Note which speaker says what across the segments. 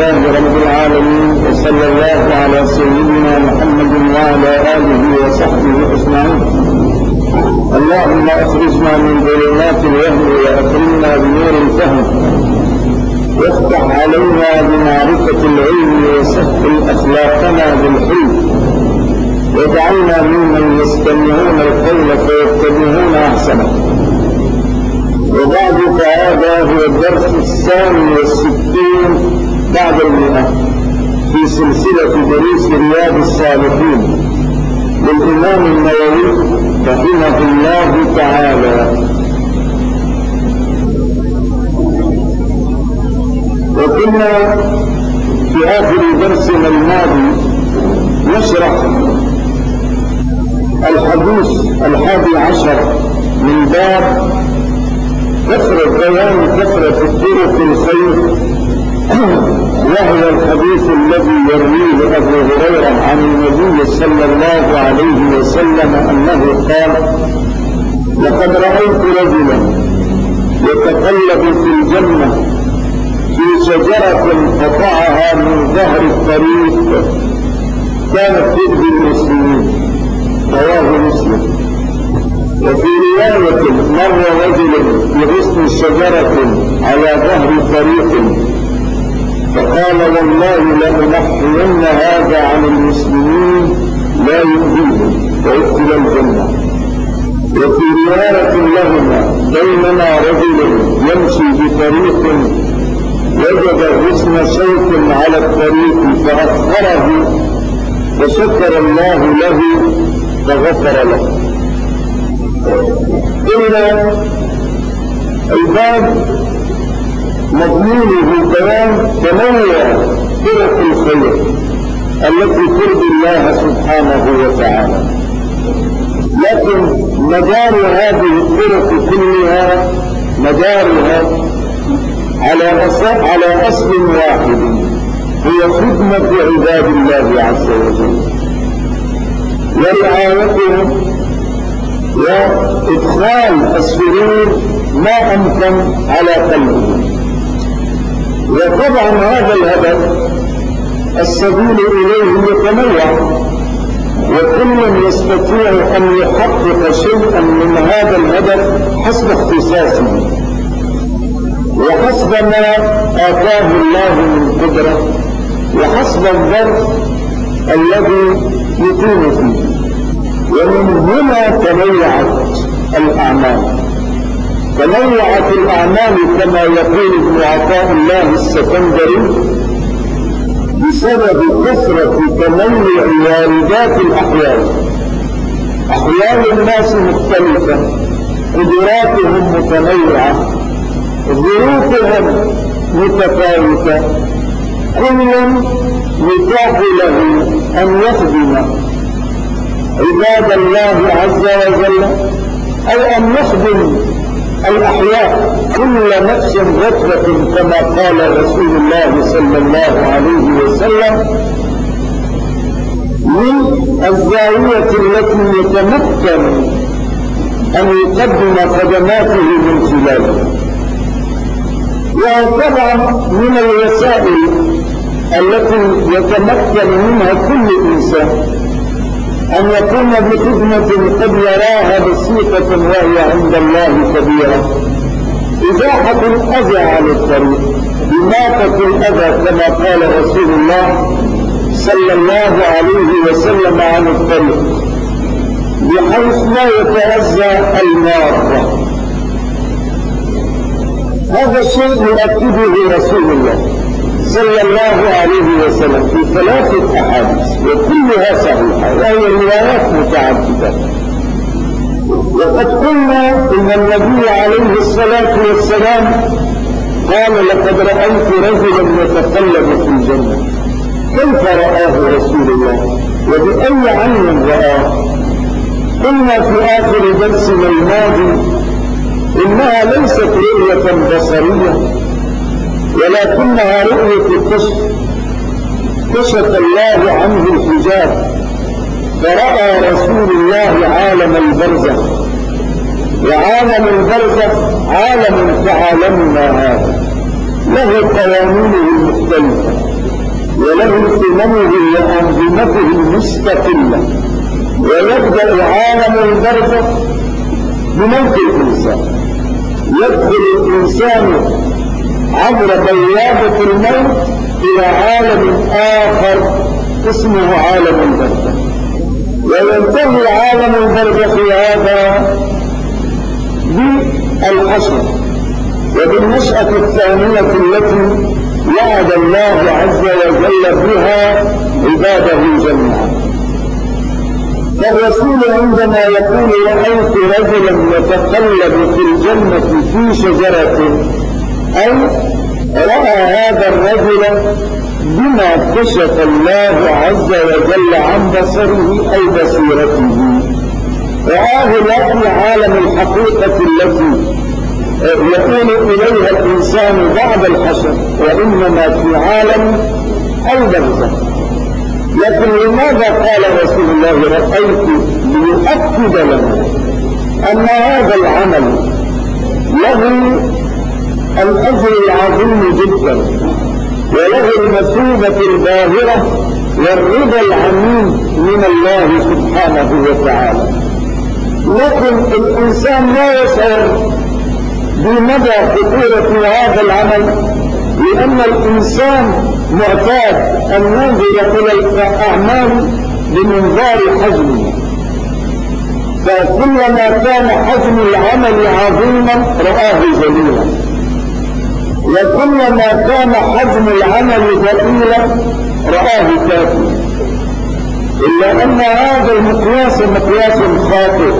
Speaker 1: لله رب العالمين، وصلى الله على سيدنا محمد وعلى آله وصحبه أجمعين. اللهم أخرجنا من ظلمات الوهم وأكرمنا بنور الفهم، وافتح علينا بمعرفة العلم وسهل أخلاقنا بالحلم، واجعلنا ممن يستمعون القول فيتبعون أحسنه. وبعد فهذا هو الدرس 62 بعد 100 في سلسلة دروس رياض الصالحين للإمام النووي رحمه الله تعالى. وكنا في آخر درسنا الماضي نشرح الحديث 11 من باب كثرة الطرق الخير، وهو الحديث الذي يرويه أبو هريرة عن النبي صلى الله عليه وسلم أنه قال: لقد رأيت رجلا يتقلب في الجنة في شجرة قطعها من ظهر الطريق كانت تؤذي المسلمين، رواه مسلم. وفي رواية: مر رجل بغصن شجرة على ظهر طريق فقال: والله لأنحين هذا عن المسلمين لا يؤذيهم ويدخل الجنة. وفي رواية لهما: بينما رجل يمشي بطريق وجد غصن شوك على الطريق فأخره فشكر الله له فغفر له. إن الباب مضمونه بيان تنوع طرق الخير التي ترضي الله سبحانه وتعالى، لكن مدار هذه الطرق كلها مدارها على أصل واحد، هي خدمة عباد الله عز وجل ورعايتهم وإدخال السرور ما أمكن على قلبهم. وطبعا هذا الهدف السبيل إليه يتنوع، وكل يستطيع أن يحقق شيئا من هذا الهدف حسب اختصاصه وحسب ما آتاه الله من قدرة وحسب الظرف الذي يكون فيه. ومن هنا تنوعت الأعمال كما يقول ابن عطاء الله السكندري بسبب كثرة تنوع واردات الأحوال. أحوال الناس مختلفة، قدراتهم متنوعة، ظروفهم متفاوتة، كل يتاح له أن يخدم عباد الله عز وجل أو أن يخدم الأحياء، كل نفس رتبة كما قال رسول الله صلى الله عليه وسلم، من الزاوية التي يتمكن أن يقدم خدماته من خلالها. وطبعا من الوسائل التي يتمكن منها كل إنسان أن يقوم بخدمة قد يراها بسيطة وهي عند الله كبيرة: إزاحة الأذى على الطريق، إماطة الأذى كما قال رسول الله صلى الله عليه وسلم عن الطريق، بحيث لا يتأذى المارة. هذا الشيء يؤكده رسول الله صلى الله عليه وسلم في 3 أحاديث وكلها صحيحة وهي روايات متعددة. وقد قلنا إن النبي عليه الصلاة والسلام قال: لقد رأيت رجلا يتقلب في الجنة. كيف رآه رسول الله وبأي عين رآه؟ قلنا في آخر درسنا الماضي إنها ليست رؤية بصرية ولكنها رؤية الكشف، كشف الله عنه الحجاب فرأى رسول الله عالم البرزخ، وعالم البرزخ عالم كعالمنا هذا، له قوانينه المختلفة وله سننه وأنظمته المستقلة، ويبدأ عالم البرزخ بموت الإنسان. يدخل الإنسان عبر بوابة الموت إلى عالم آخر اسمه عالم البرزخ، وينتهي عالم البرزخ هذا بالحشر وبالنشأة الثانية التي وعد الله عز وجل بها عباده جميعا. فالرسول عندما يقول رأيت رجلا يتقلب في الجنة في شجرة، أي رأى هذا الرجل بما كشف الله عز وجل عن بصره أي بصيرته، رآه لا في عالم الحقيقة التي يقول إليها الإنسان بعد الحشر، وإنما في عالم البرزخ. لكن لماذا قال رسول الله رأيت؟ ليؤكد لنا أن هذا العمل له الأجر العظيم جدا، وله المثوبة الباهرة والرضا العميم من الله سبحانه وتعالى. لكن الإنسان لا يشعر بمدى خطورة هذا العمل، لأن الإنسان معتاد أن ينظر إلى الأعمال بمنظار حجمه، فكلما كان حجم العمل عظيما رآه جليلا، وكلما كان حجم العمل ضئيلا رآه كافيا. إلا أن هذا المقياس مقياس خاطئ،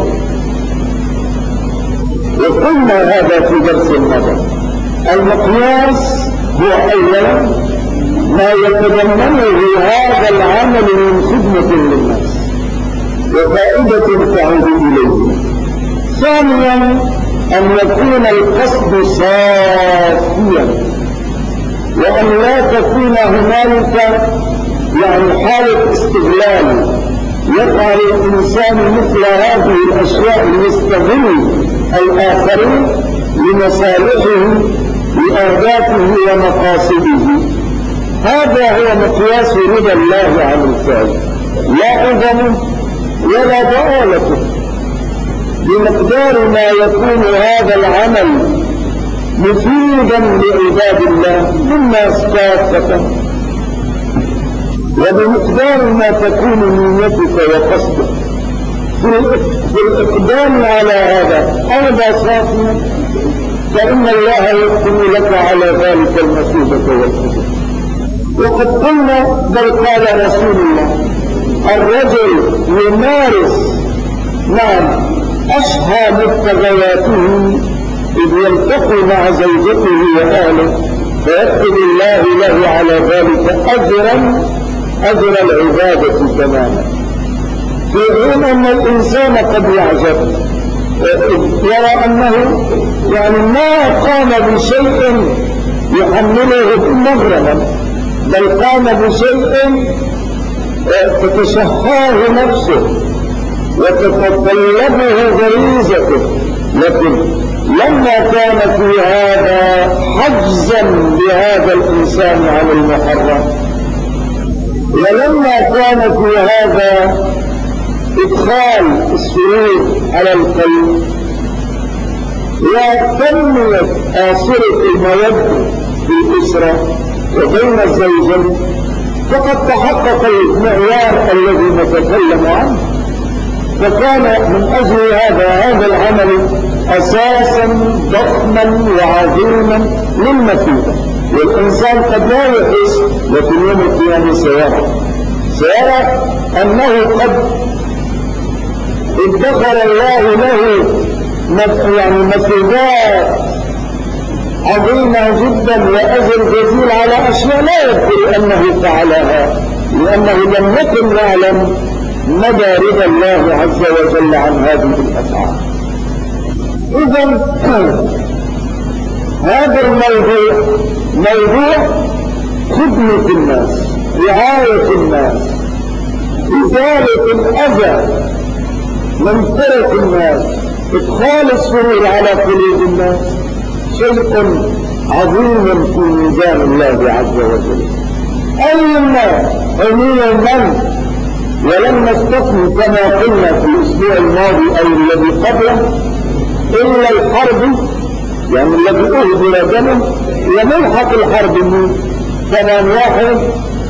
Speaker 1: وقلنا هذا في درس الماضي. المقياس هو أولا ما يتضمنه هذا العمل من خدمة للناس وفائدة تعود إليه. ثانيا أن يكون القصد صافيا، وأن لا تكون هنالك حالة استغلال يفعل الإنسان مثل هذه الأشياء ليستغل الآخرين لمصالحه لأهدافه ومقاصده. هذا هو مقياس رضا الله عن الفعل، لا إذن ولا ضآلة، بمقدار ما يكون هذا العمل مفيدا لعباد الله للناس كافة، وبمقدار ما تكون نيتك وقصدك في الإقدام على هذا أرضى صافيا، فإن الله يكتب لك على ذلك المثوبة والأجر. وقد قلنا بل قال رسول الله الرجل يمارس أشهى مبتغياته إذ يلتقي مع زوجته وأهله، فيكتب الله له على ذلك أجر العبادة تماما. في حين أن الإنسان قد يعجب يرى أنه ما قام بشيء يحمله مغرما، بل قام بشيء تتشهاه نفسه وتتطلبه غريزته، لكن لما كان في هذا حجزا بهذا الإنسان عن المحرم، ولما كان في هذا إدخال السرور على القلب وتنمية آثرة المودة في الأسرة وبين الزوجين، فقد تحقق المعيار الذي نتكلم عنه. فكان من أجل هذا العمل أساسا ضخما وعظيما للمثوبة، والإنسان قد لا يحس، لكن يوم القيامة سيرى أنه قد ادخر الله له مثوبات عظيمة جدا وأجر جزيل على أشياء لا يذكر أنه فعلها، لأنه لم يكن يعلم مدى رضا الله عز وجل عن هذه الأفعال. إذن هذا الموضوع موضوع خدمة الناس، رعاية الناس، إزالة الأذى من طرق الناس، إدخال السرور على قلوب الناس، شيء عظيم في ميزان الله عز وجل. أي الناس عموما من، ولم نستثني كما قلنا في الأسبوع الماضي أو الذي قبله إلا الحرب، يعني الذي أهدر دمه وملحق الحرب من 8/1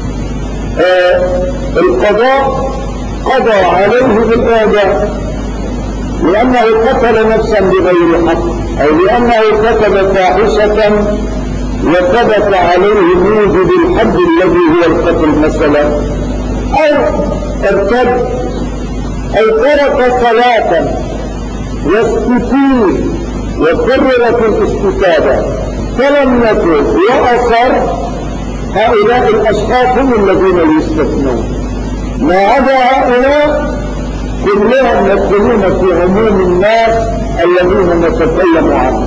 Speaker 1: القضاء قضى عليه بالإعدام لأنه قتل نفسا بغير حق أو لأنه كتب فاحشة وثبت عليه موجب الحد الذي هو القتل مثلا، أو ارتد أو ترك صلاة واستتيب وكررت الاستتابة فلم يتب وأصر، هؤلاء الأشخاص هم الذين يستثنون. ما عدا هؤلاء كلهم يدخلون في عموم الناس الذين نتكلم عنهم.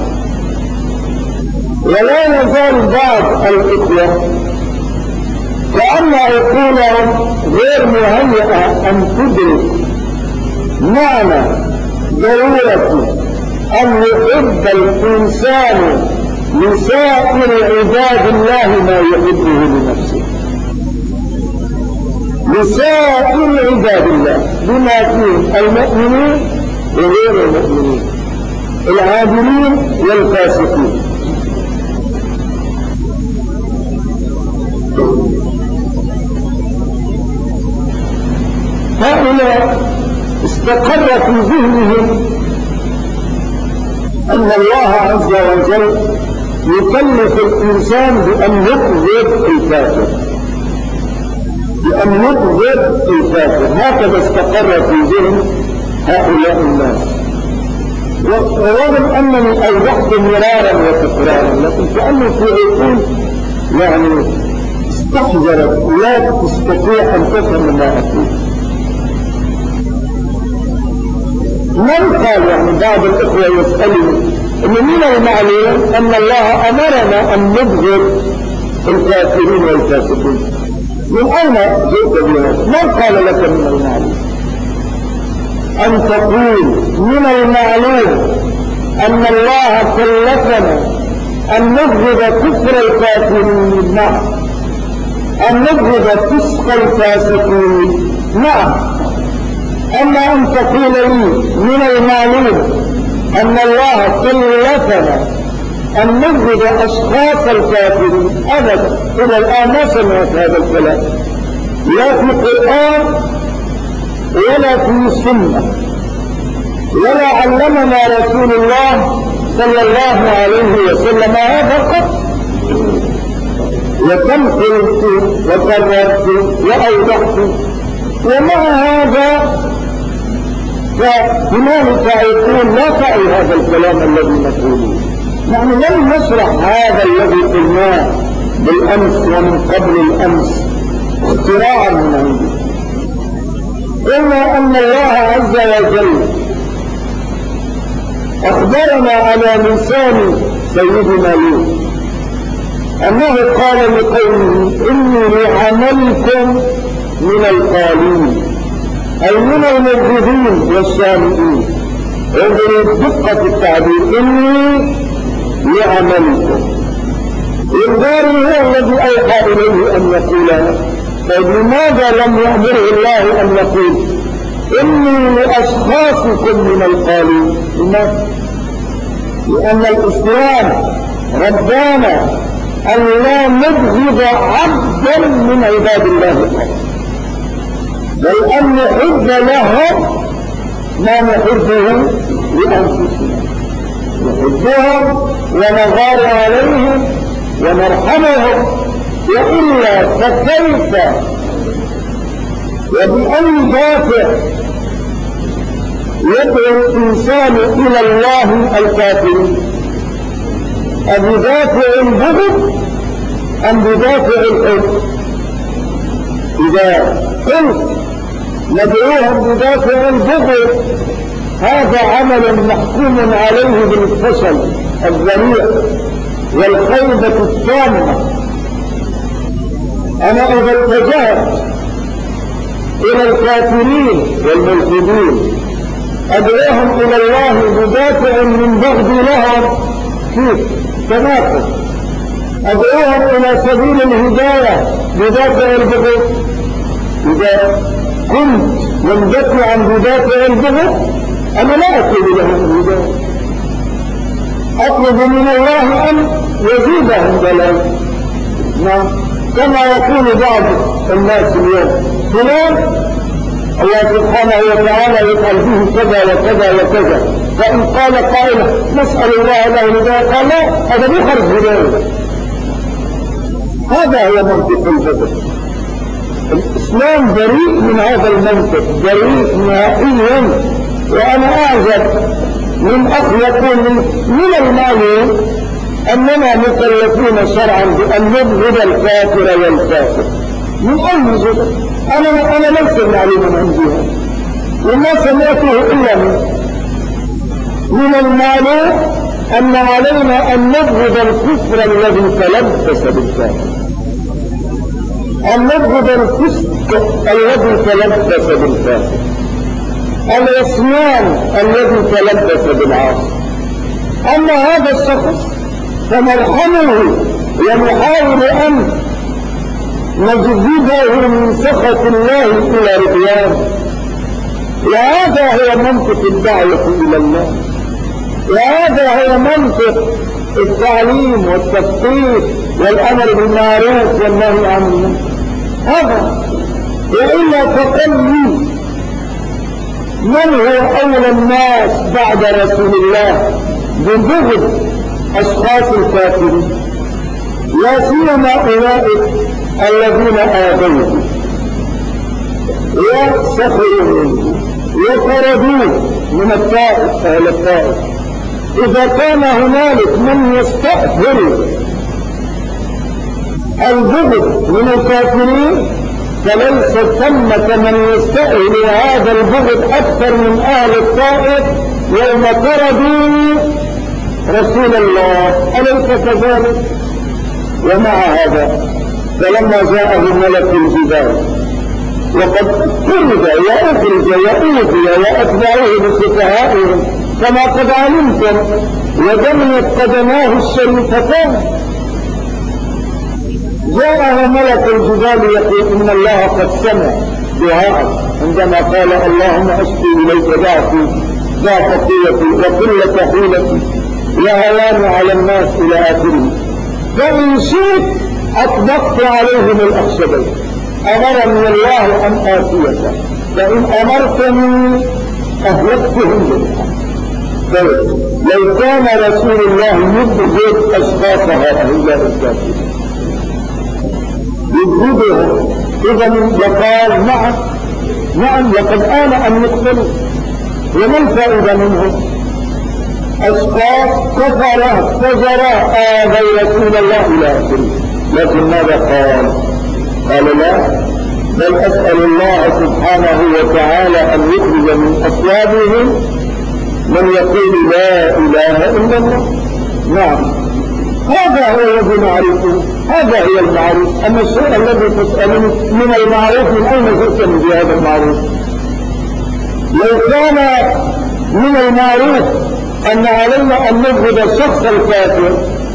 Speaker 1: ولا يزال بعض الإخوة كأن عقولهم غير مهيئة أن تدرك معنى ضرورة أن يحب الإنسان لسائر عباد الله ما يحبه لنفسه، لسائر عباد الله بما فيهم المؤمنين وغير المؤمنين، العادلين والفاسقين. هؤلاء استقر في ذهنهم أن الله عز وجل يكلف الإنسان بأن يبغض الكافر، بأن يبغض الكافر، هكذا استقر في ذهن هؤلاء الناس. ورغم أنني أوضحت مرارا وتكرارا، لكن كأنه في عقول يعني استحجرت لا تستطيع أن تفهم ما أقول. من قال، يعني بعض الإخوة يسألني إن من المعلوم أن الله أمرنا أن نبغض الكافرين والفاسقين، من أين جئت بهذا؟ من قال لك من المعلوم؟ أن تقول من المعلوم أن الله كلفنا أن نبغض كفر الكافرين، نعم، أن نبغض فسق الفاسقين، نعم. أما أن تقول لي من المعلوم أن الله كلفنا أن نبغض أشخاص الكافرين، أبدا، إلى الآن ما سمعت هذا الكلام لا في القرآن ولا في السنة، ولا علمنا رسول الله صلى الله عليه وسلم هذا قط. وكم قلت وكررت وأوضحت، ومع هذا فهنالك يقول لا تعي هذا الكلام الذي نقوله. نحن لم نشرح هذا الذي قلناه بالأمس ومن قبل الأمس اختراعا من عندي. قلنا أن الله عز وجل أخبرنا على لسان سيدنا لوط أنه قال لقومه إني لعملكم من القالين، أي من المبغضين والشامئين. انظروا دقة التعبير، إني لعملكم. إنذاري هو الذي أوحى إليه أن يقولها. فلماذا لم يأمره الله أن يقول إني لأشخاصكم من القالين؟ لماذا؟ لأن الإسلام ربنا أن لا نبغض عبدا من عباد الله، بل أن نحب لهم ما نحبه لأنفسنا، نحبهم ونغار عليهم ونرحمهم، وإلا فكيف وبأي دافع يدعو الإنسان إلى الله الكافرين؟ أبدافع البغض أم بدافع الحب؟ إذا قلت ندعوهم بدافع البغض هذا عمل محكوم عليه بالفشل الذريع والخيبة التامة. أنا إذا اتجهت إلى الكافرين والملحدين أدعوهم إلى الله بدافع من بغض لهم، كيف؟ تناقض. أدعوهم إلى سبيل الهداية بدافع البغض. إذا كنت يندفع عن بدافع البغض أنا لا أطلب لهم الهداية، أطلب من الله أن يزيدهم ضلال. نعم، كما يقول بعض الناس اليوم فلان الله سبحانه وتعالى يفعل به كذا وكذا وكذا، فإن قال قائل نسأل الله له الهداية قال لا، هذا مو خرج هداية. هذا هو منطق البدء. الإسلام بريء من هذا المنطق، بريء نهائيا. وأنا أعجب من أخ يقول من المعلوم أننا مكلفون شرعا بأن نبغض الكافر والكافر. من أي جزء؟ أنا ليس معلوما عندي هذا وما سمعته إلا من المعلوم أن علينا أن نبغض الكفر الذي تلبس بالكافر، أن نبغض الفسق الذي تلبس بالكافر، العصيان الذي تلبس بالعاصي. أما هذا الشخص فنرحمه ونحاول أن نجذبه من سخط الله إلى رضوانه. وهذا هو منطق الدعوة إلى الله، وهذا هو منطق التعليم والتثقيف والأمر بالمعروف والنهي عن المنكر. هذا وإلا فقل لي من هو أولى الناس بعد رسول الله ببغض أشخاص الكافرين، لا سيما أولئك الذين آذوه وسخروا منه وطردوه من الطائف أهل الطائف. إذا كان هنالك من يستأثر البغض من الكافرين فليس ثمة من يستأهل هذا البغض أكثر من أهل الطائف يوم طردوا رسول الله، أليس كذلك؟ ومع هذا فلما جاءه ملك الجبال وقد طرد وأخرج وأوذي وأتبعوه بسفهائهم كما قد علمتم ودمت قدماه الشريفتان، جاءه ملك الجبال يقول إن الله قد سمع دعاء عندما قال اللهم أشكي إليك ضعفي ضعف قوتي وقلة حيلتي وهواني على الناس إلى آخره، فإن شئت أطبقت عليهم الأخشبين. أمرني الله أن آتيك، فإن أمرتني أهلكتهم بالحق. لو كان رسول الله يبغض أشخاص هؤلاء الكافرين يبغضهم إذا لقال نعم لقد آن أن يقتلوا. وما الفائدة منهم؟ أشخاص كفرة فجرة آذوا رسول الله إلى آخره. لكن ماذا قال؟ قال لا، بل أسأل الله سبحانه وتعالى أن يخرج من أصلابهم من يقول لا إله إلا الله. نعم، هذا هو الذي نعرفه، هذا هو المعروف. أما الشيء الذي تسألني من المعروف من أين جئتم بهذا المعروف؟ لو كان من المعروف أن علينا أن نبغض الشخص الكافر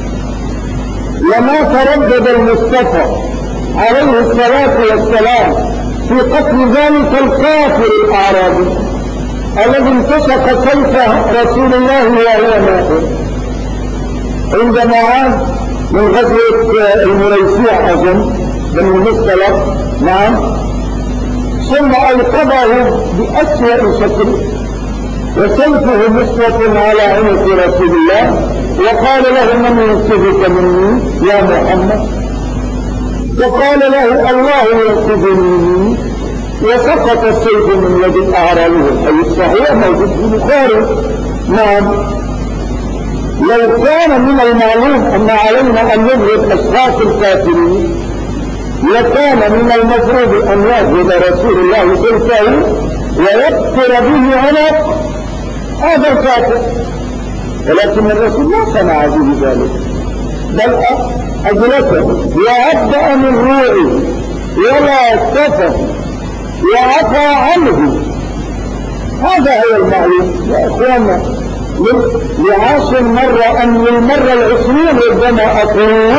Speaker 1: لما تردد المصطفى عليه الصلاة والسلام في قتل ذلك الكافر الأعرابي الذي انتشق سيف رسول الله وهو مات عندما عاد من غزوة المريسيع أظن بن المصطلق. نعم، ثم ألقبه بأسوأ شكل وسيفه مسوة على عنق رسول الله وقال له من ينقذك مني يا محمد؟ وقال له الله ينقذني، وسقط السيف من يد الأعرابي الحديث الصحيح موجود في البخاري. نعم، لو كان من المعلوم أن علينا أن نبغض أشخاص الكافرين لكان من المفروض أن يأخذ رسول الله سيفه ويقتل به عنق هذا الكافر، ولكن الرسول ما صنع به ذلك، بل أجلسه وأبدأ من روعه ولا كفه وعفى عنه. هذا هو المعلوم يا إخوانا. لعاشر مرة أن للمرة العشرين ربما أقول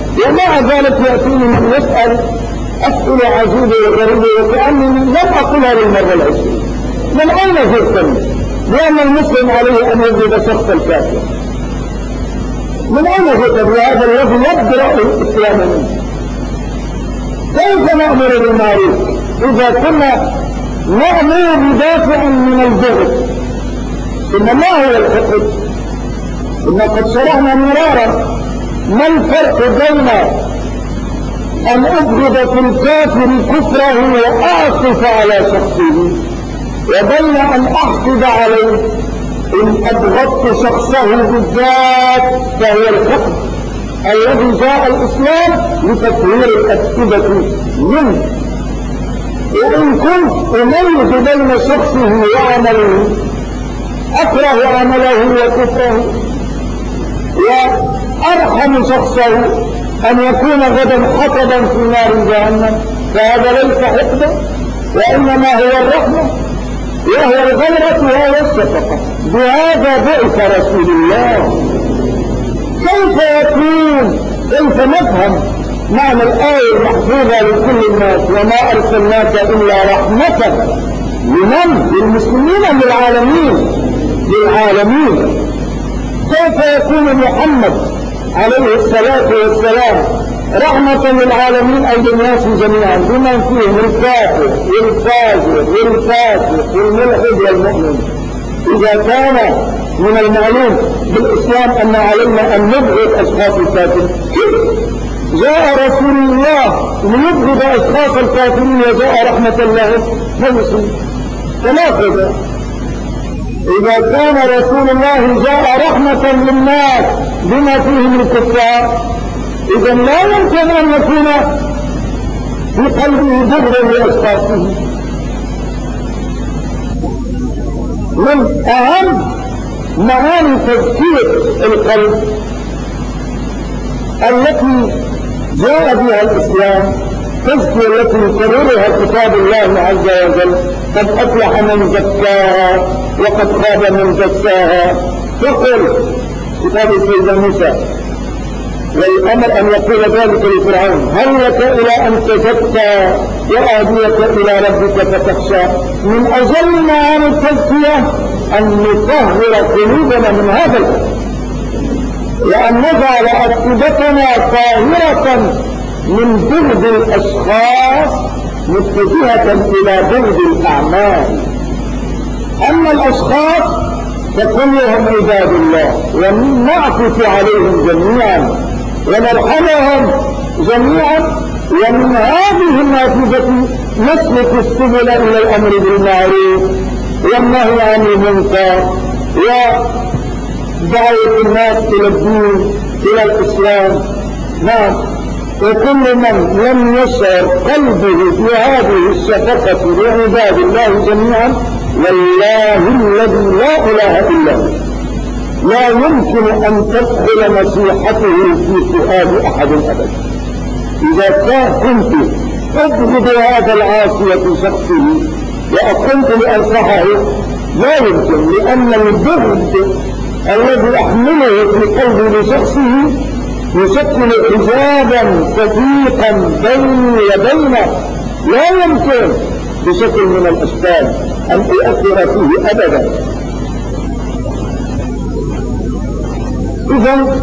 Speaker 1: ومع ذلك يأتيني من يسأل أسئلة عجيبة وغريبة وكأني لم أقلها للمرة العشرين. من أين جئتني؟ لأن المسلم عليه أن يجد شخص الكافر. من أين جئت بهذا الذي يبدأ الإسلام منه؟ كيف نأمر بالمعروف إذا كنا نأمر بدافع من البغض؟ ثم ما هو الحقد؟ ثم قد شرعنا مرارا ما الفرق بين أن أبغض في الكافر كفره وأعطف على شخصه وبين أن أحقد عليه إن أبغضت شخصه بالذات فهو الحقد الذي جاء الإسلام لتطهير الأفئدة منه. وإن كنت أميز بين شخصه وعمله أكره عمله وكفره وأرحم شخصه أن يكون غدا حطبا في نار جهنم فهذا ليس حقدا وإنما هو الرحمة وهو الغيرة وهو الشفقة. بهذا بعث رسول الله. كيف يكون كيف نفهم معنى الآية المحفوظة لكل الناس وما أرسلناك إلا رحمة لمن؟ للمسلمين للعالمين. كيف يكون محمد عليه الصلاة والسلام رحمة للعالمين أي للناس جميعا بمن فيهم الكافر والفاجر والفاسق والملحد والمؤمن؟ إذا كان من المعلوم بالإسلام أن علينا أن نبغض أشخاص الكافرين، جاء رسول الله ليبغض أشخاص الكافرين وجاء رحمة الله للمسلمين. تناقض. إذا كان رسول الله جاء رحمة للناس بما فيهم الكفار إذا لا يمكن أن يكون في قلبه بغض لأشخاصه. من أهم معاني تزكية القلب التي جاء بها الإسلام تزكية التي يكررها كتاب الله عز وجل قد أفلح من زكاها وقد خاب من دساها. تقول كتاب سيدنا موسى والأمر أن يقول ذلك لفرعون هل لك إلى أن تزكى وآديك إلى ربك فتخشى. من أجل معاني التزكية أن نطهر قلوبنا من هذا الأمر وأن نجعل أفئدتنا طاهرة من بغض الأشخاص متجهة إلى بغض الأعمال. أما الأشخاص فكلهم عباد الله ونعطف عليهم جميعا ونرحمهم جميعا. ومن هذه النافذة نسلك السبل إلى الأمر بالمعروف والنهي عن المنكر ودعوة الناس إلى الدين إلى الإسلام. نعم. وكل من لم يشعر قلبه في هذه الشفقة لعباد الله جميعا والله الذي لا إله إلا هو لا يمكن أن تدخل نصيحته في فؤاد أحد أبدا. إذا كنت أبغض هذا العاصي في شخصه وأقمت لأنصحه لا يمكن، لأن البغض الذي أحمله في قلبي لشخصه يشكل حجابا صديقا بيني وبينه لا يمكن بشكل من الأشكال أن أؤثر فيه أبدا. إذن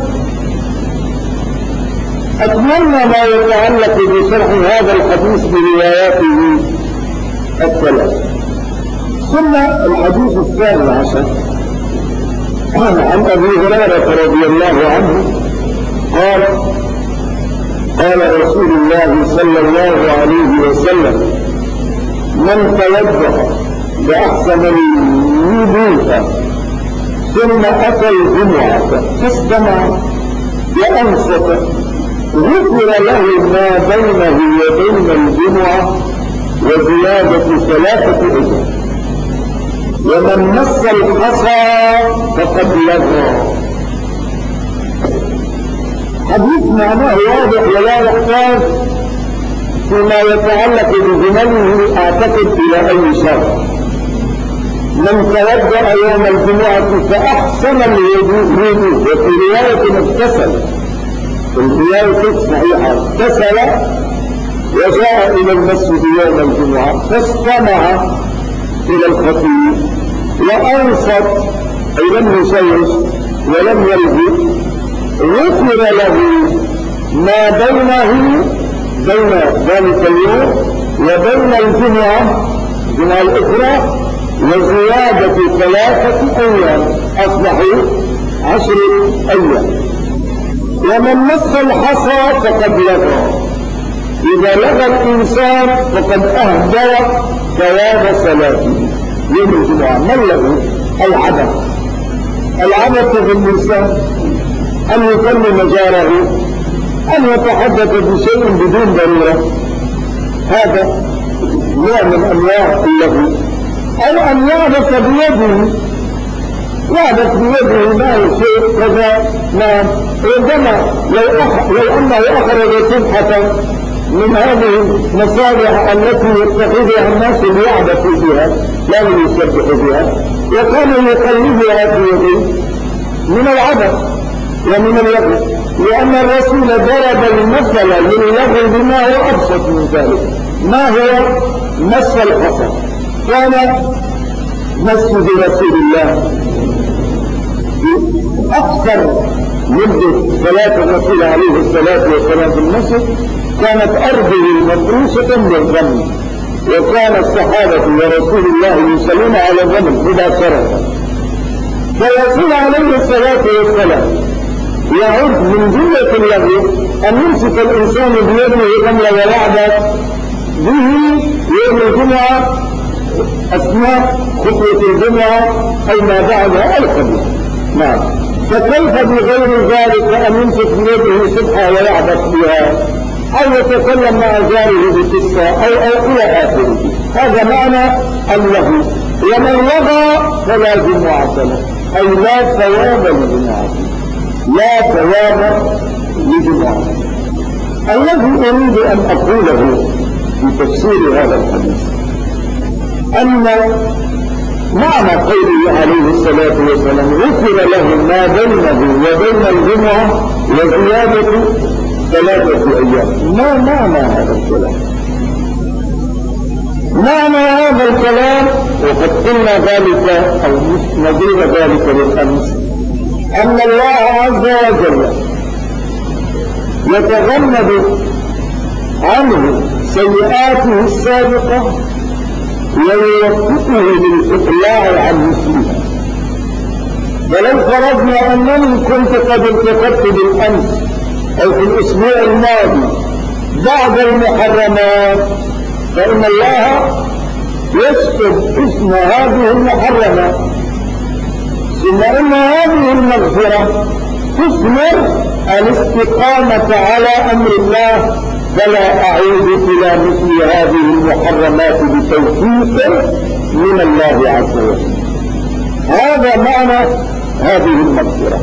Speaker 1: أتمنى ما يتعلق بشرح هذا الحديث برواياته الثلاث. ثم الحديث الثاني عشر عن أبي هريرة رضي الله عنه قال قال رسول الله صلى الله عليه وسلم من توضأ بأحسن الوضوء ثم أتى الجمعة فاستمع وأنصت غفر له ما بينه وبين الجمعة وزيادة 3 أجر. ومن مس الحصى فقد لغى. حديث معناه واضح ولا يحتاج فيما يتعلق بجمله أعتقد إلى أي شرط. من توضأ يوم الجمعة فأحسن الوضوء وفي رواية اغتسل الرواية صحيحة اغتسل وجاء إلى المسجد يوم الجمعة فاستمع إلى الخطيب وأنصت أي لم يسوس ولم يلغي غفر له ما بين ذلك اليوم وبين الجمعة الأخرى وزيادة 3 أيام أصبحوا 10 أيام. ومن مس الحصى فقد لغى، إذا لغى الإنسان فقد أهدى ثواب صلاته يوم الجمعة. ما اللغو؟ العبث باللسان، أن يكلم جاره، أن يتحدث بشيء بدون ضرورة، هذا نوع من أنواع اللغو. أو أن يعبث بيده ما هو شيء كذا. نعم، ربما لو أنه أخرج سبحة من هذه المصالح التي يتخذها الناس ليعبثوا بها لا ليسبحوا بها، وكان يقلبها في يديه من العبث ومن اللغو، لأن الرسول ضرب المثل للغو بما هو أبسط من ذلك. ما هو مس الحصى؟ كان مسجد رسول الله أكثر مدة صلاة الرسول عليه الصلاة والسلام في المسجد كانت أرضه مفروشة بالغم، وكان الصحابة ورسول الله يصلون على الغم إذا شرف. فالرسول عليه الصلاة والسلام يعد من جملة اللغو أن يمسك الإنسان بيده غمل ويعبث به يوم الجمعة أثناء خطوة الجمعة أو ما بعدها الخبيث. نعم، فكيف بغير ذلك أن يمسك بيده سبحة ويعبث بها أو يتكلم مع جاره بقصة أو إلى آخره؟ هذا معنى اللغو. ومن لغى فلا جمعة له، أي لا ثواب لجمعة، لا ثواب لجمعة. الذي أريد أن أقوله في تفسير هذا الحديث أن معنى قوله عليه الصلاة والسلام غفر له ما بينه وبين الجمعة وزيادة 3 أيام. ما معنى هذا الكلام؟ معنى هذا الكلام وقد قلنا ذلك أو نظير ذلك بالأمس أن الله عز وجل يتغمد عنه سيئاته السابقة ويوفقه للإقلاع عن مثلها. فلو فرضنا أنني كنت قد التقطت بالأمس أو في الأسبوع الماضي بعض المحرمات، فإن الله يسقط اسم هذه المحرمات، ثم إن هذه المغفرة تثمر الاستقامة على أمر الله، فلا أعود إلى مثل هذه المحرمات بتوفيق من الله عز وجل. هذا معنى هذه المغفرة،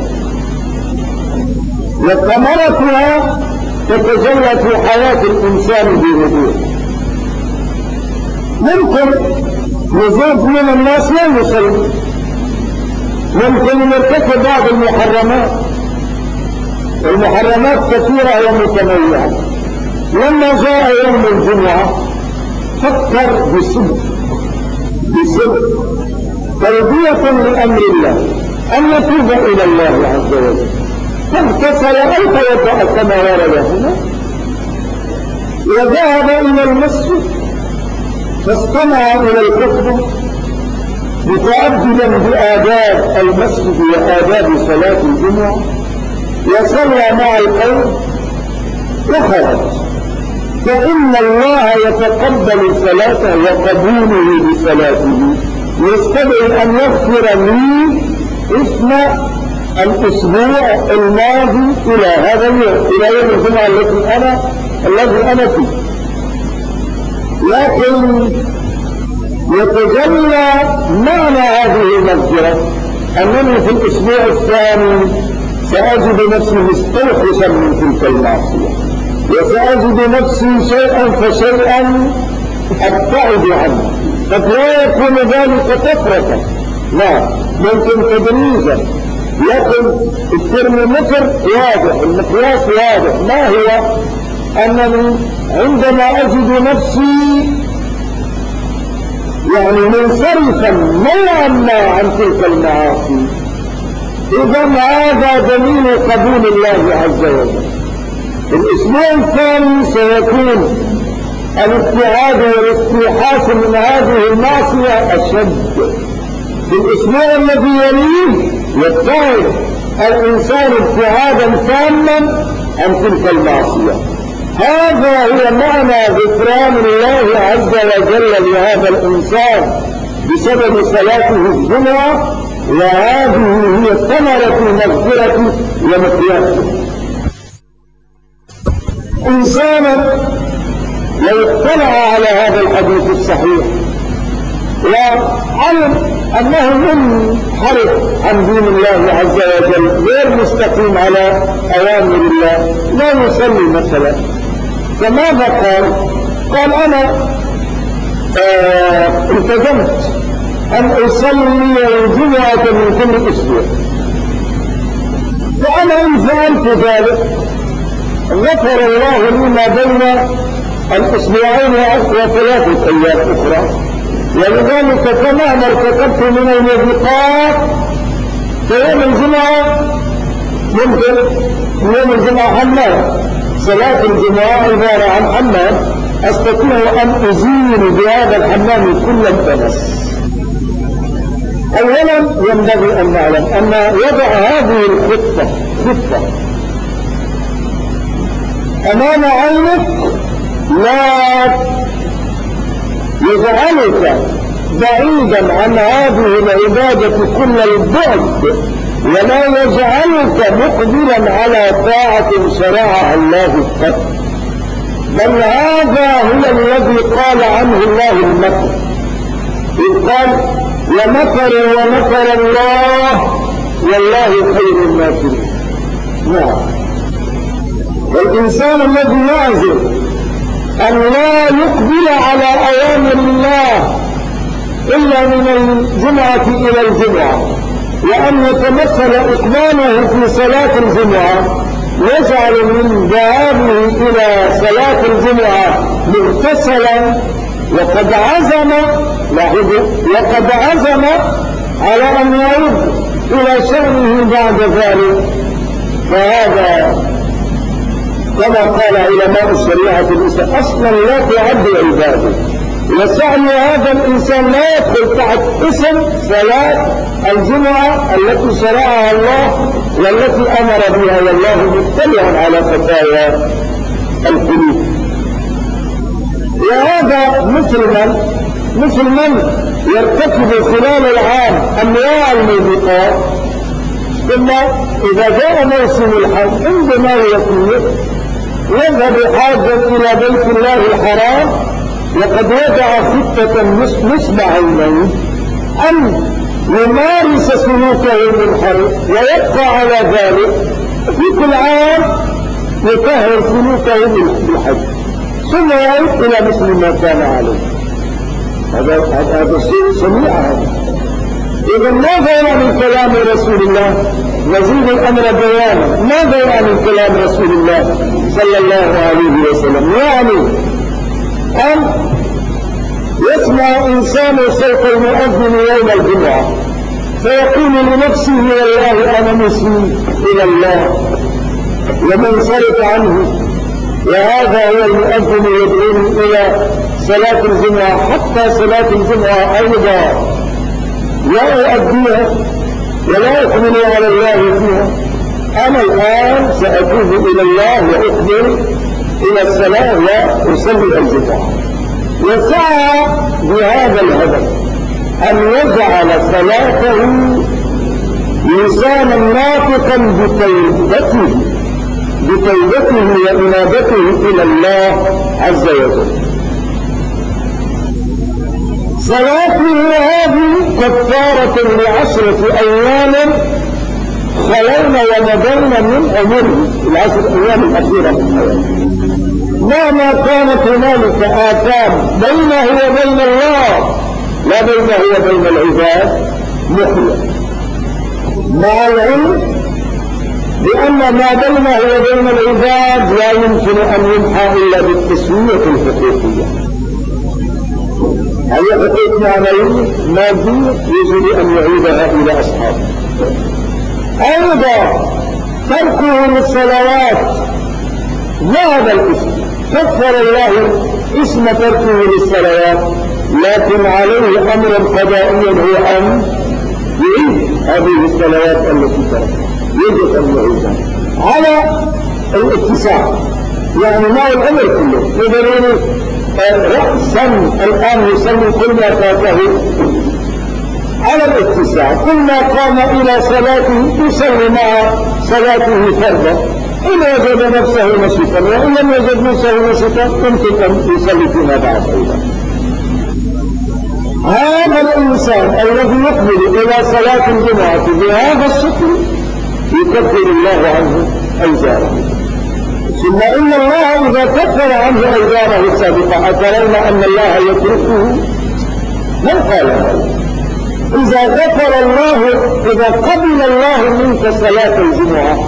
Speaker 1: وثمرتها تتجلى في حياة الإنسان بوضوح. ممكن نزيد من الناس لا يصلي، ممكن نرتكب بعض المحرمات كثيرة ومتنوعة. لما جاء يوم الجمعة فكر بصدق تربية لأمر الله أن يتوب إلى الله عز وجل، فاغتسل أو توضأ كما ورد هنا وذهب إلى المسجد فاستمع إلى الخطبة متعبدا بآداب المسجد وآداب صلاة الجمعة، وصلى مع القوم وخرج. فإن الله يتقبل صلاته وقبوله بصلاته يستدعي أن يغفر لي اسم الأسبوع الماضي إلى هذا اليوم، إلى يوم الجمعة الذي أنا فيه. لكن يتجلى معنى هذه المغفرة أنني في الأسبوع الثاني سأجد نفسي مستوحشا من تلك المعصية، وسأجد نفسي شيئا فشيئا أبتعد عنه. قد لا يكون ذلك كثرة، لا، ممكن تدريجا، لكن الترمومتر واضح، المقياس واضح. ما هو؟ أنني عندما أجد نفسي يعني منصرفا نوعا ما عن تلك المعاصي، إذا هذا دليل قبول الله عز وجل. الأسبوع الثاني سيكون الابتعاد والاستيحاش من هذه المعصية أشد. في الأسبوع الذي يليه يبتعد الإنسان ابتعادا تاما عن تلك المعصية. هذا هو معنى غفران الله عز وجل لهذا الإنسان بسبب صلاته الجمعة، وهذه هي ثمرة مغفرة ومقياسه. إنسانا لو اطلع على هذا الحديث الصحيح وعلم أنه منحرف عن دين الله عز وجل، غير مستقيم على أوامر الله، لا يصلي مثلا، فماذا قال؟ قال أنا التزمت أن أصلي الجمعة من كل أسبوع، فأنا إن فعلت ذلك غفر الله لي ما بين الأسبوعين وثلاثة أيام أخرى. ولذلك كما ارتكبت من الموبقات فيوم الجمعة ممكن يوم الجمعة حمام، صلاة الجمعة عبارة عن حمام، أستطيع أن أزيل بهذا الحمام كل التنس. أولا ينبغي أن نعلم أن وضع هذه الخطة أمام عينك لا يجعلك بعيدا عن هذه العبادة كل البعد، ولا يجعلك مقبلا على طاعة شرعها الله قط، بل هذا هو الذي قال عنه الله المكر، إذ قال ومكروا ومكر الله والله خير الماكرين. نعم. والإنسان الذي يعزم أن لا يقبل على أوامر الله إلا من الجمعة إلى الجمعة، وأن يتمثل إقدامه في صلاة الجمعة يجعل من ذهابه إلى صلاة الجمعة مغتسلا، وقد عزم على أن يعود إلى شأنه بعد ذلك، فهذا كما قال علماء الشريعة الإسلام أصلا لا تعد عباده، وسعي هذا الإنسان لا يدخل تحت اسم صلاة الجمعة التي شرعها الله والتي أمر بها، والله مطلع على خفايا القلوب. وهذا مثل من يرتكب خلال العام أنواع الموبقات، ثم إذا جاء موسم الحج عندما يذهب حاجا إلى بيت الله الحرام وقد وضع خطة نصب عينيه أن يمارس سلوكه المنحرف ويبقى على ذلك، في كل عام يطهر سلوكه بالحج ثم يعود إلى مثل ما كان عليه. هذا شيء سميع. إذا ماذا يعني كلام رسول الله؟ نزيد الأمر بيانا. ماذا يعني كلام رسول الله صلى الله عليه وسلم؟ يعني أن يسمع إنسان صوت المؤذن يوم الجمعة فيقول لنفسه والله أنا مسيء إلى الله، ومنصرف عنه، وهذا هو المؤذن يدعوني إلى صلاة الجمعة، حتى صلاة الجمعة أيضا لا أؤديها ولا أقبل على الله فيها. أنا الآن سأتوب إلى الله وأقبل إلى الصلاة وأصلي الجمعة. وسعى بهذا الهدف أن يجعل صلاته لسانا ناطقا بتوبته وإنابته إلى الله عز وجل. صلاته هذه كفارة ل10 أيام خلونا ومضينا من أمره، ال10 أيام الأخيرة من حياته، مهما كانت هنالك آثام بينه وبين الله لا بينه وبين العباد محيا. مع العلم بأن ما بينه وبين العباد لا يمكن أن يمحى إلا بالتسوية الحقوقية. هذه حقوق معنوية مادية يجب أن يعيدها إلى أصحابه. أيضا تركه للصلوات ذهب الاسم، كفر الله اسم تركه للصلوات، لكن عليه أمر قضائيا هو أن يعيد هذه الصلوات التي تركها، يجب أن يعيدها على الاتساع. يعني ما الأمر كله يقولون رأسا الآن يصلي كل ما فاته على الاتساع، كل ما قام إلى صلاته يصلي مع صلاته فردا، إن وجد نفسه نشيطا، وإن لم يجد نفسه نشيطا يمكن أن يصلي فيما بعد أيضا. هذا الإنسان الذي يقبل إلى صلاة الجمعة بهذا الشكل يكفر الله عنه أوزاره. ثم إن الله إذا كفر عنه أوزاره السابقة أترون أن الله يتركه؟ من قال هذا؟ إذا غفر الله، إذا قبل الله منك صلاة الجمعة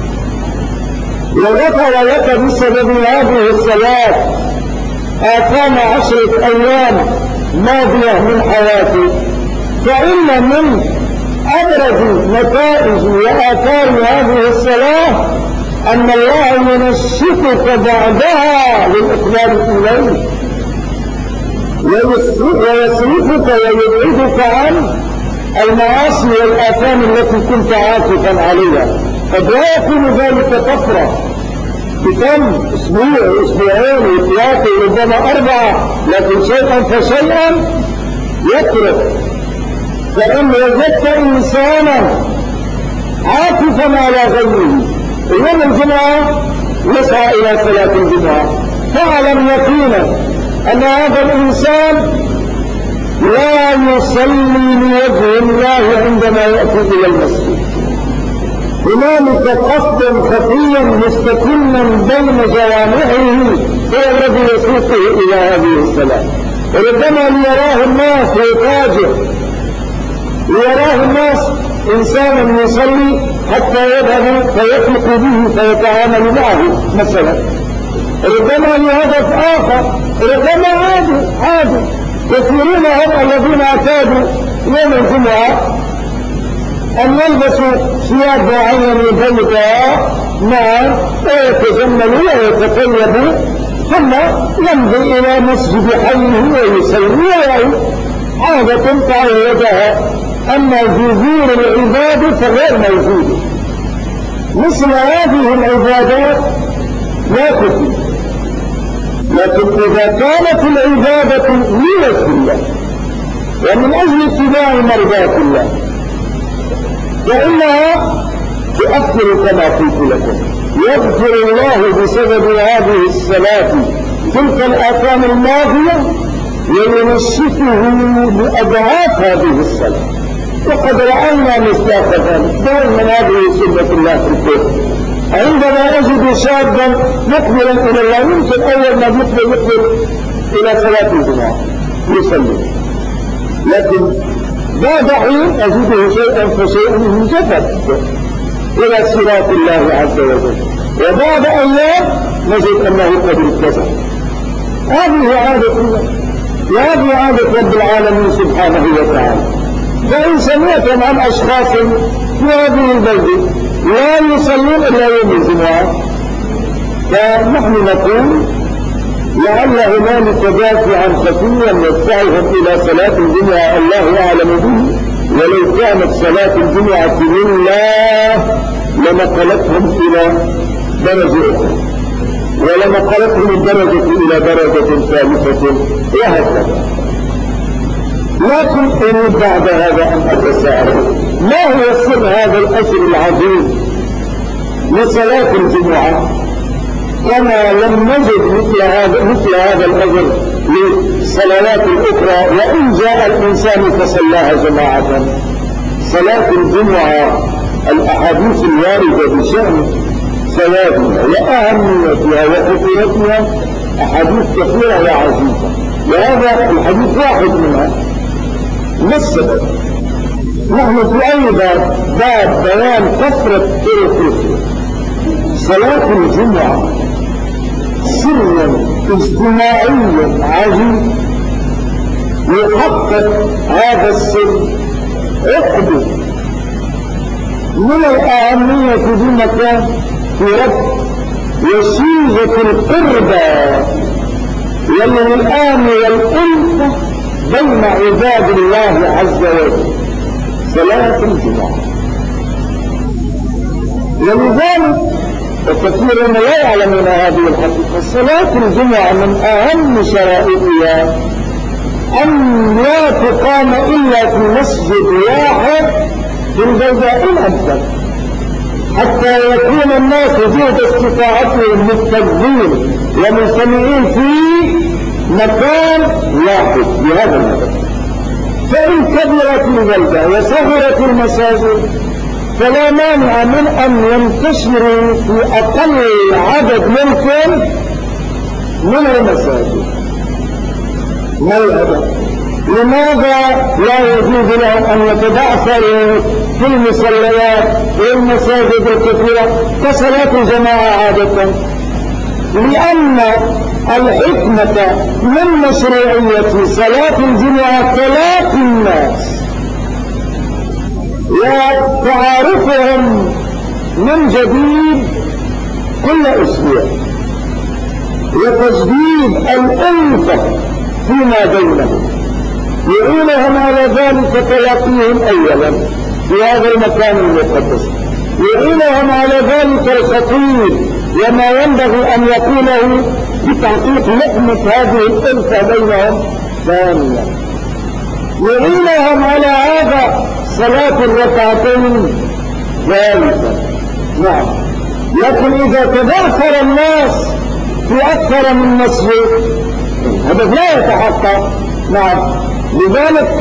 Speaker 1: وغفر لك بسبب هذه الصلاة آثام 10 أيام ماضية من حياتك، فإن من أبرز نتائج وآثار هذه الصلاة أن الله ينشطك بعدها للإقبال إليه ويصرفك ويبعدك عن المعاصي والآثام التي كنت عاكفا عليها. قد لا يكون ذلك طفرة بكم أسبوع أسبوعين وثلاثة وربما 4، لكن شيئا فشيئا يترك. فإن وجدت إنسانا عاكفا على غيره يوم الجمعة يسعى إلى صلاة الجمعة، فاعلم يقينا أن هذا الإنسان لا يصلي لوجه الله عندما يأتي إلى المسجد. هنالك قصد خفيا مستكنا بين جوامعه هو الذي يسوقه إلى هذه الصلاة. وربما ليراه الناس ويفاجئ، ليراه الناس إنسانا يصلي حتى يذهب فيثق به فيتعامل معه مثلا، ربما لهدف آخر، ربما عادي. كثيرون هم الذين اعتادوا يوم الجمعة أن يلبسوا ثياب معينة بيضاء ويتجملوا ويتطيبوا ثم يمضي إلى مسجد حيه ويصلي ويعود، عادة تعودها. أما جذور العبادة فغير موجودة. مثل هذه العبادات لا تفيد، لكن إذا كانت العبادة لوجه الله ومن أجل اتباع مرضات الله فإنها تؤثر كما قلت لكم. يغفر الله بسبب هذه الصلاة تلك الآثام الماضية وينشفه بأضعاف هذه الصلاة. وقد رأينا مصداق ذلك دائما، هذه سنة الله في الكون. عندما أجد شابا مقبلا إلى الله يمكن أول ما يقبل إلى صلاة الجمعة يصلي، لكن بعد حين أجده شيئا فشيئا ينجفت إلى صراط الله عز وجل، وبعد أيام نجد أنه قد اتزع. هذه عادة الله وهذه عادة رب العالمين سبحانه وتعالى. فإن سمعتم عن أشخاص في هذه البلدة لا يصلون إلا يوم الجمعة فنحن نقول لعل هنالك دافعا خفيا يدفعهم إلى صلاة الجمعة الله أعلم به، ولو كانت صلاة الجمعة لله لنقلتهم إلى درجة أخرى ولنقلتهم الدرجة إلى درجة ثالثة وهكذا. لكن أريد بعد هذا أن أتساءل ما هو سر هذا الأجر العظيم لصلاة الجمعة كما لم نجد مثل هذا الأجر للصلوات الأخرى وإن جاء الإنسان فصلاها جماعة. صلاة الجمعة الأحاديث الواردة بشأن ثوابها وأهميتها وخطورتها أحاديث كثيرة وعزيزة، وهذا الحديث واحد منها. ما السبب؟ نحن في أي باب بيان كثرة طرق الخير. صلاة الجمعة سرا اجتماعيا عجيب يحقق هذا السر عقده من الأهمية في مكان في رب وسيلة القربى والآن والألفة بين عباد الله عز وجل صلاة الجمعة. ولذلك وكثيرون لا يعلمون هذه الحقيقة. صلاة الجمعة من أهم شرائطها أن لا تقام إلا في مسجد واحد في البلداء الأمثل حتى يكون الناس جهد استطاعتهم متفقين ومجتمعين في مكان واحد بهذا المكان. فإن كبرت البلدة وصغرت المساجد فلا مانع من أن ينتشروا في أقل عدد ممكن من المساجد. ما الهدف؟ لماذا لا يجوز لهم أن يتبعثروا في المصليات والمساجد الكثيرة كصلاة الجماعة عادة؟ لأن الحكمة من مشروعية صلاة الجمعة تلاقي الناس وتعارفهم من جديد كل أسبوع وتجديد الألفة فيما بينهم، يعينهم على ذلك تلاقيهم أولا في هذا المكان المقدس، يعينهم على ذلك الخطيب وما ينبغي أن يقوله بتحقيق لقمة هذه الألفة بينهم ثانيا، يعينهم على هذا صلاة الركعتين ثالثا. نعم، لكن إذا تبعثر الناس في أكثر من مسجد هذا لا يتحقق. نعم، لذلك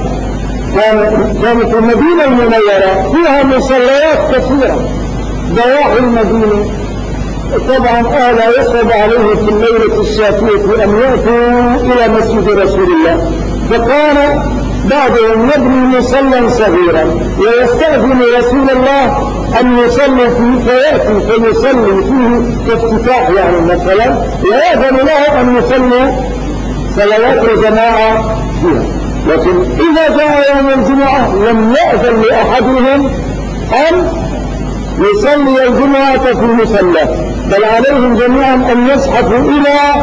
Speaker 1: كانت المدينة المنورة فيها مصليات كثيرة ضواحي المدينة. طبعا لا يصعب عليه في الليلة الشاتية أن يأتوا إلى مسجد رسول الله، فكان بعضهم يبني مصلى صغيرا ويستأذن رسول الله أن يصلي فيه فيأتي فيصلي فيه كافتتاح يعني مثلا، ويأذن له أن يصلي صلوات الجماعة فيها. لكن إذا جاء يوم الجمعة لم يأذن لأحدهم أن يصلي الجمعة في المصلى، بل عليهم جميعا أن يزحفوا إلى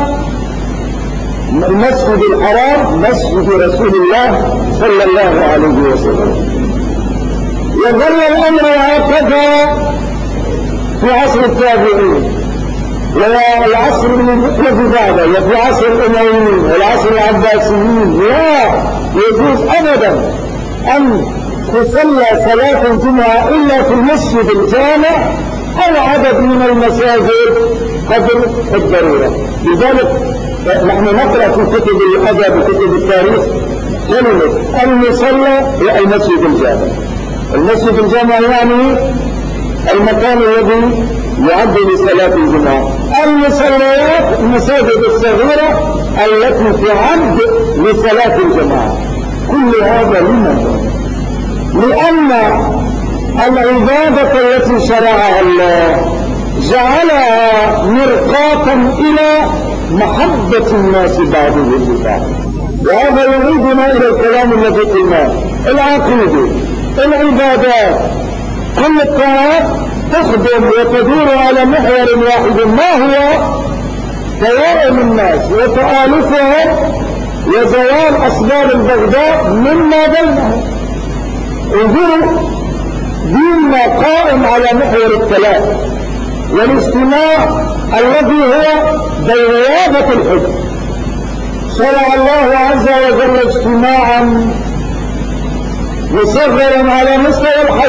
Speaker 1: المسجد الحرام مسجد رسول الله صلى الله عليه وسلم. يظل الأمر هكذا في عصر التابعين والعصر الذي بعده وفي عصر الأمويين والعصر العباسيين. لا يجوز أبدا أن تصلى صلاة الجمعة إلا في المسجد الجامع أو عدد من المساجد قدر الضرورة. لذلك نحن نقرأ في كتب الأدب وكتب التاريخ كلمة المصلى هي المسجد الجامع. المسجد الجامع يعني المكان الذي يعد لصلاة الجمعة. المصليات المساجد الصغيرة التي تعد لصلاة الجماعة. كل هذا لماذا؟ لأن العبادة التي شرعها الله جعلها مرقاة إلى محبة الناس بعضهم لبعض. وهذا يعيدنا إلى الكلام الذي قلناه. العقيدة، العبادات، كل الطاعات تخدم وتدور على محور واحد، ما هو توائم الناس وتآلفهم وزوال أسباب البغضاء مما بينهم. انظروا، ديننا قائم على محور الثلاث والاجتماع الذي هو برياضة الحب. شرع الله عز وجل اجتماعا مصغرا على مستوى الحي،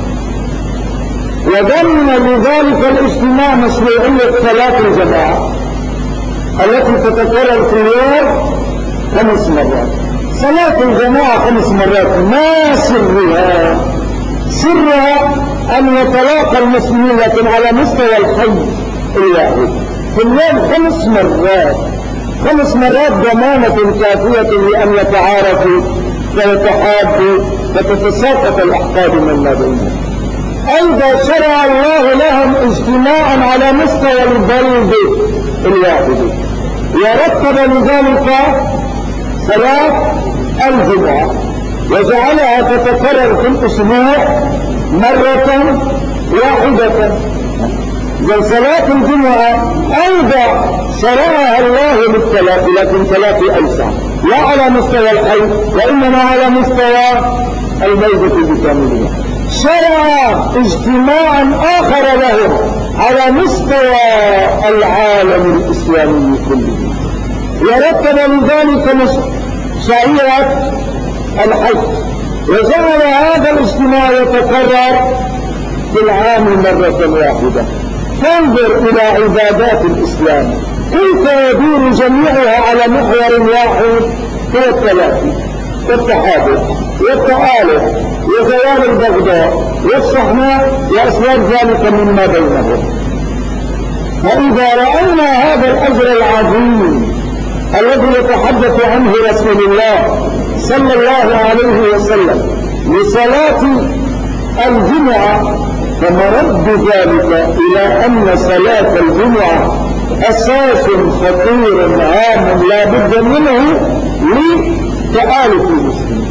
Speaker 1: وضمن لذلك الاجتماع مشروعية صلاة الجماعة التي تتكرر في اليوم 5 مرات. صلاة الجماعة 5 مرات، ما سرها؟ سرها أن يتلاقى المسلمين لكن على مستوى الحي الواحد في اليوم 5 مرات. 5 مرات ضمانة كافية لأن يتعارفوا فيتحابوا فتتساقط الأحقاد من ما بينهم. أيضا شرع الله لهم اجتماعا على مستوى البلد الواحد، ورتب لذلك صلاة الجمعة وجعلها تتكرر في الأسبوع مرة واحدة. صلاة الجمعة أيضا شرعها الله للثلاث، لكن ثلاث أوسع، لا على مستوى الحي وإنما على مستوى البيضة بكاملها. شرع اجتماعا آخر لهم على مستوى العالم الإسلامي كله، ورتب لذلك شريعة الحج، وجعل هذا الاجتماع يتكرر في العام مرة واحدة. فانظر إلى عبادات الإسلام كيف يدور جميعها على محور واحد، هو التلاقي والتحابب والتآلف وزوال البغضاء والصحناء وأسباب ذلك مما بينهم. فإذا رأينا هذا الأجر العظيم الذي يتحدث عنه رسول الله صلى الله عليه وسلم لصلاة الجمعة، فمرد ذلك إلى أن صلاة الجمعة أساس خطير عام لا بد منه لتآلف المسلمين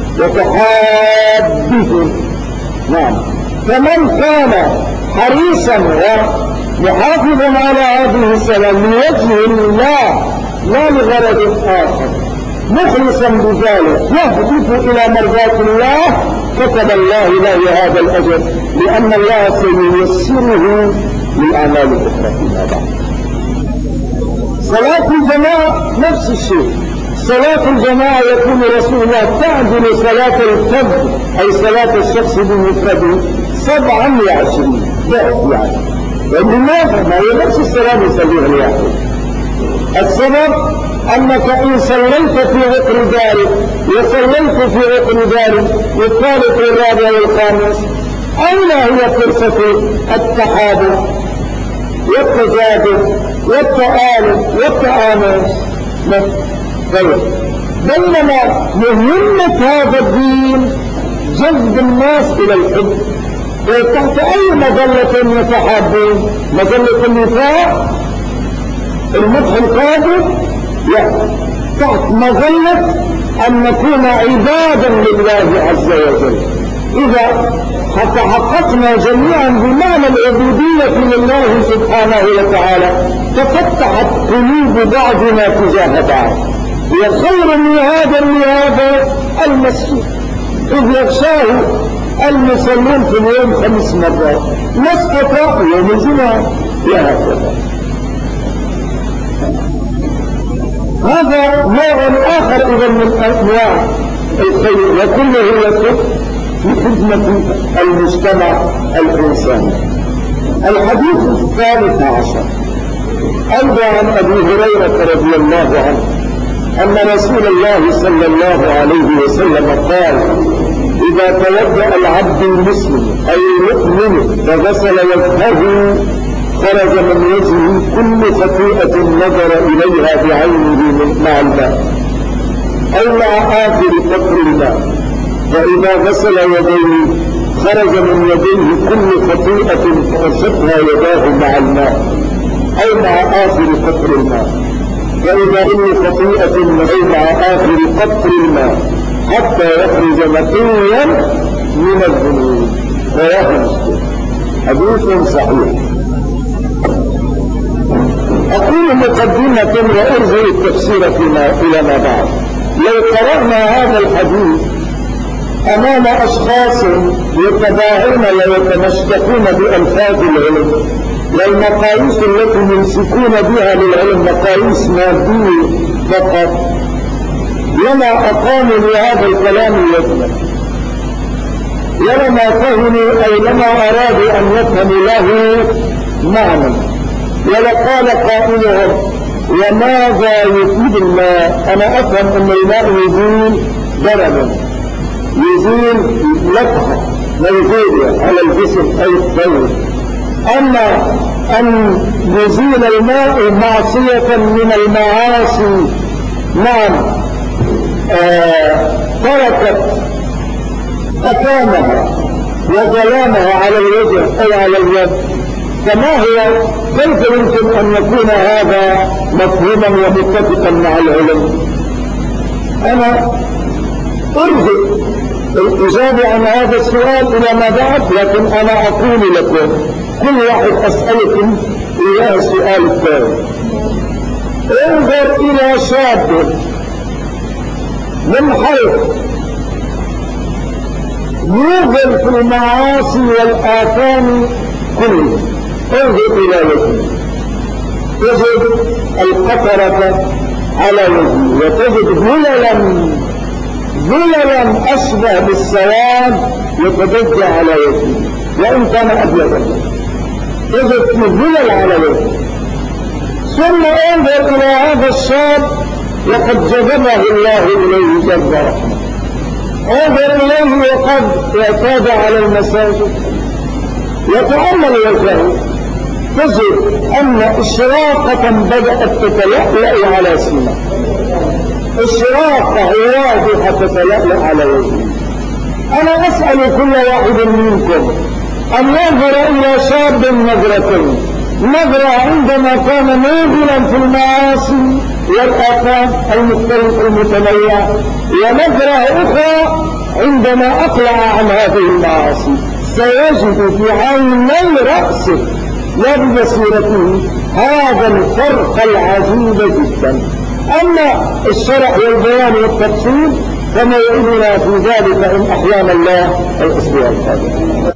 Speaker 1: وتحابهم. نعم، فمن كان حريصا ومحافظا على هذه الصلاة لوجه الله لا لغرض آخر مخلصا بذلك يهدف إلى مرضاة الله، كتب الله له هذا الأجر، لأن الله سييسره للأعمال الأخرى فيما بعد. صلاة الجماعة نفس الشيء. صلاة الجماعة يكون رسول الله تعدل صلاة الفرد أي صلاة الشخص بمفرده 27 ضعف يعني. ولماذا؟ ما هي نفس الصلاة يصليها الواحد. السبب أنك إن صليت في عقر دارك وصليت في عقر دارك والثالث والرابع والخامس، أين هي فرصة التحابب والتجادل والتآلف والتآنس؟ بينما مهمة هذا الدين جذب الناس إلى الحب، وتحت أي مظلة يتحابون؟ مظلة النفاق المدح القادر؟ لا، تحت مظلة أن نكون عبادا لله عز وجل. إذا تحققنا جميعا بمعنى العبودية لله سبحانه وتعالى تفتحت قلوب بعضنا تجاه بعض. وخير لهذا المسجد إذ يغشاه المصلون في اليوم 5 مرات، ما استطاع يوم الجمعة وهكذا. هذا نوع آخر إذا من أنواع الخير، وكله يصب في خدمة المجتمع الإنساني. الحديث 13 أيضا عن أبي هريرة رضي الله عنه أن رسول الله صلى الله عليه وسلم قال: إذا توضأ العبد المسلم أي المؤمن فغسل وجهه خرج من وجهه كل خطيئة نظر إليها بعينه مع الماء أو مع آخر قطر الماء، فإذا غسل يديه خرج من يديه كل خطيئة فأصبها يداه مع الماء أو مع آخر قطر الماء، فإذا كل خطيئة أو مع آخر قطر الماء حتى يخرج نقيا من الذنوب. رواه مسلم. حديث صحيح. أقول مقدمة وأرجع التفسير إلى ما بعد. لو قرأنا هذا الحديث أمام أشخاص يتباهون ويتمشكون بألفاظ العلم، والمقاييس التي يمسكون بها للعلم مقاييس مادية فقط، لما أقاموا لهذا الكلام وزنا، ولما فهموا أي لما أرادوا أن يفهموا له معنى. ولقال قائلهم: وماذا يفيد الماء؟ أنا أفهم أن الماء يزيل درجا، يزيل لفحة موجودة على الجسم أي الثوب، أما أن يزيل الماء معصية من المعاصي، نعم، تركت أكامها وظلامها على الوجه أو على اليد، فما هو كيف يمكن أن يكون هذا مفهوما ومتفقا مع العلم؟ أنا أرجع الإجابة عن هذا السؤال إلى ما بعد، لكن أنا أقول لكم كل واحد أسألكم إياه السؤال الثاني. انظر إلى شاب من حيث يوغل في المعاصي والآثام كله، انظر إلى وجهه تجد القطرة على وجهه، وتجد ظللا أشبه بالسواد يتبجى على وجهه وإن كان أبيضا، تجد ظلل على وجهه. ثم انظر إلى هذا الشاب وقد جذبه الله إليه جذب رحمه، انظر إليه وقد اعتاد على المساجد، يتأمل وجهه تجد أن إشراقة بدأت تتلألأ على سنه، الشراقة واضحة تتلألأ على وجهه. أنا أسأل كل واحد منكم أن ينظر إلى شاب نظرتين، نظرة عندما كان موغلا في المعاصي والآثام المختلفة المتنوعة، ونظرة أخرى عندما أقلع عن هذه المعاصي، سيجد في عيني رأسه لا ببصيرته هذا الفرق العجيب جدا. أما الشرح والبيان والتفصيل فما يؤمننا في ذلك إن أحيانا الله الأسبوع القادم.